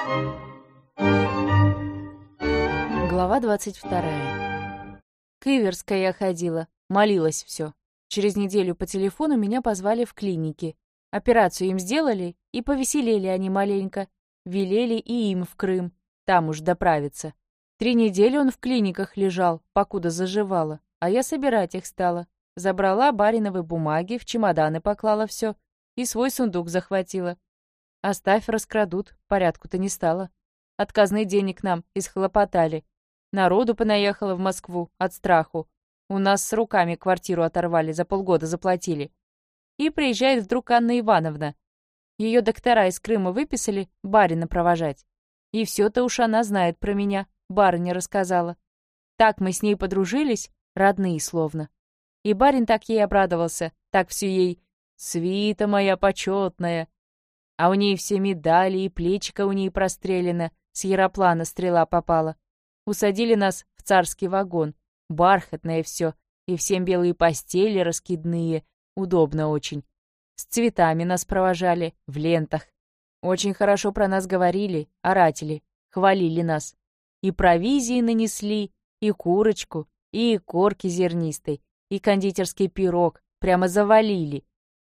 Глава 22. К Иверской я ходила, молилась все. Через неделю по телефону меня позвали в клинике. Операцию им сделали, и повеселели они маленько. Велели и им в Крым, там уж доправиться. 3 недели он в клиниках лежал, покуда заживало, а я собирать их стала. Забрала бариновы бумаги, в чемоданы поклала все и свой сундук захватила. Оставь, раскрадут, порядку-то не стало. Отказные денег нам исхлопотали. Народу понаехало в Москву от страху. У нас с руками квартиру оторвали, за полгода заплатили. И приезжает вдруг Анна Ивановна. Ее доктора из Крыма выписали барина провожать. И все-то уж она знает про меня, барыня рассказала. Так мы с ней подружились, родные словно. И барин так ей обрадовался, так все ей «свита моя почетная». А у ней все медали, и плечико у ней прострелено, с яроплана стрела попала. Усадили нас в царский вагон, бархатное все, и всем белые постели раскидные, удобно очень. С цветами нас провожали, в лентах. Очень хорошо про нас говорили, оратели, хвалили нас. И провизии нанесли, и курочку, и корки зернистой, и кондитерский пирог, прямо завалили.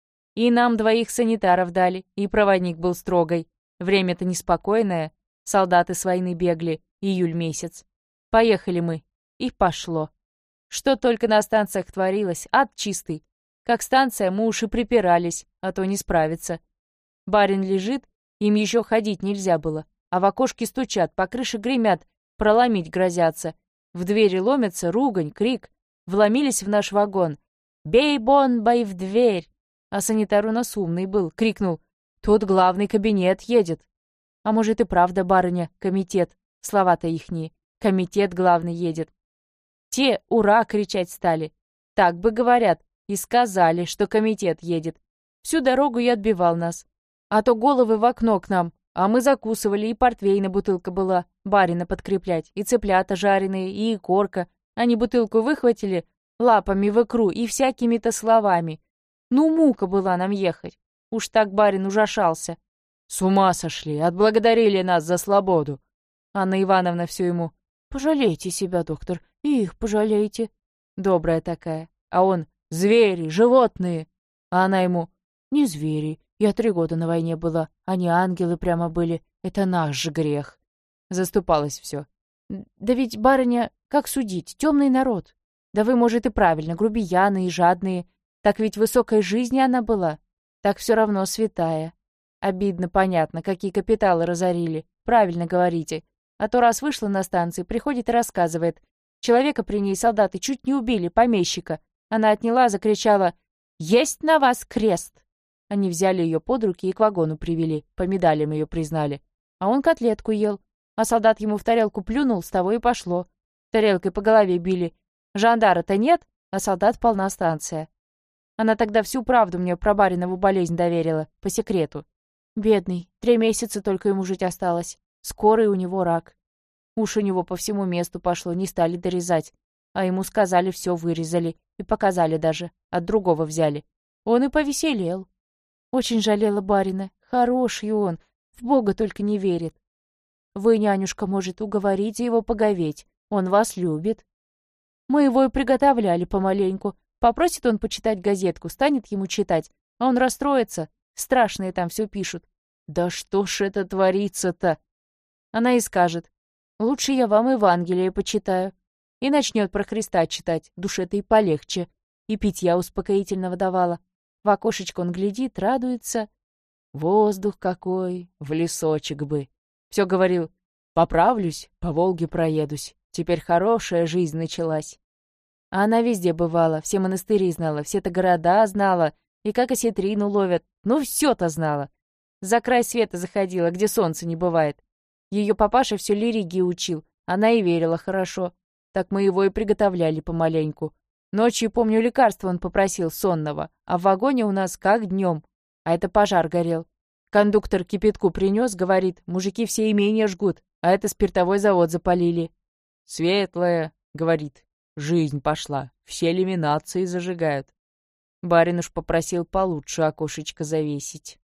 И нам 2 санитаров дали, и проводник был строгой. Время-то неспокойное, солдаты с войны бегли, июль месяц. Поехали мы, и пошло. Что только на станциях творилось, ад чистый. Как станция, мы уж и припирались, а то не справиться. Барин лежит, им еще ходить нельзя было, а в окошке стучат, по крыше гремят, проломить грозятся. В двери ломятся, ругань, крик. Вломились в наш вагон. «Бей бомбой в дверь!» А санитар у нас умный был, крикнул: «Тут главный кабинет едет». А может и правда, барыня, комитет, слова-то ихние, комитет главный едет. Те «Ура!» кричать стали. Так бы говорят, и сказали, что комитет едет. Всю дорогу и отбивал нас. А то головы в окно к нам, а мы закусывали, и портвейна бутылка была, барина подкреплять, и цыплята жареные, и икорка. Они бутылку выхватили лапами в икру и всякими-то словами. Ну, мука была нам ехать. Уж так барин ужашался. С ума сошли, отблагодарили нас за свободу. Анна Ивановна все ему: «Пожалейте себя, доктор, и их пожалейте». Добрая такая. А он: «Звери, животные». А она ему: «Не звери, я 3 года на войне была, они ангелы прямо были, это наш же грех». Заступалась все. «Да ведь, барыня, как судить, темный народ. Да вы, может, и правильно, грубияны и жадные. Так ведь высокой жизни она была, так все равно святая. Обидно, понятно, какие капиталы разорили. Правильно говорите. А то раз вышла на станции, приходит и рассказывает. Человека при ней солдаты чуть не убили, помещика. Она отняла, закричала: «Есть на вас крест!» Они взяли ее под руки и к вагону привели, по медалям ее признали. А он котлетку ел. А солдат ему в тарелку плюнул, с того и пошло. Тарелкой по голове били. Жандара-то нет, а солдат полна станция. Она тогда всю правду мне про баринову болезнь доверила, по секрету. Бедный, 3 месяца только ему жить осталось. Скорый у него рак. Уж у него по всему месту пошло, не стали дорезать. А ему сказали, все вырезали. И показали даже. От другого взяли. Он и повеселел. Очень жалела барина. Хороший он. В Бога только не верит. Вы, нянюшка, может, уговорите его поговеть. Он вас любит. Мы его и приготовляли помаленьку. Попросит он почитать газетку, станет ему читать. А он расстроится. Страшные там все пишут. Да что ж это творится-то? Она и скажет: «Лучше я вам Евангелие почитаю». И начнет про Христа читать, душе-то и полегче. И питья успокоительного давала. В окошечко он глядит, радуется. Воздух какой, в лесочек бы. Все говорил: «Поправлюсь, по Волге проедусь. Теперь хорошая жизнь началась». А она везде бывала, все монастыри знала, все-то города знала, и как осетрину ловят. Ну, все-то знала. За край света заходила, где солнца не бывает. Ее папаша все лирики учил, она и верила хорошо. Так мы его и приготовляли помаленьку. Ночью, помню, лекарство он попросил сонного, а в вагоне у нас как днем. А это пожар горел. Кондуктор кипятку принес, говорит: «Мужики все имения жгут, а это спиртовой завод запалили». «Светлая», — говорит, — «жизнь пошла, все иллюминации зажигают». Барин уж попросил получше окошечко завесить.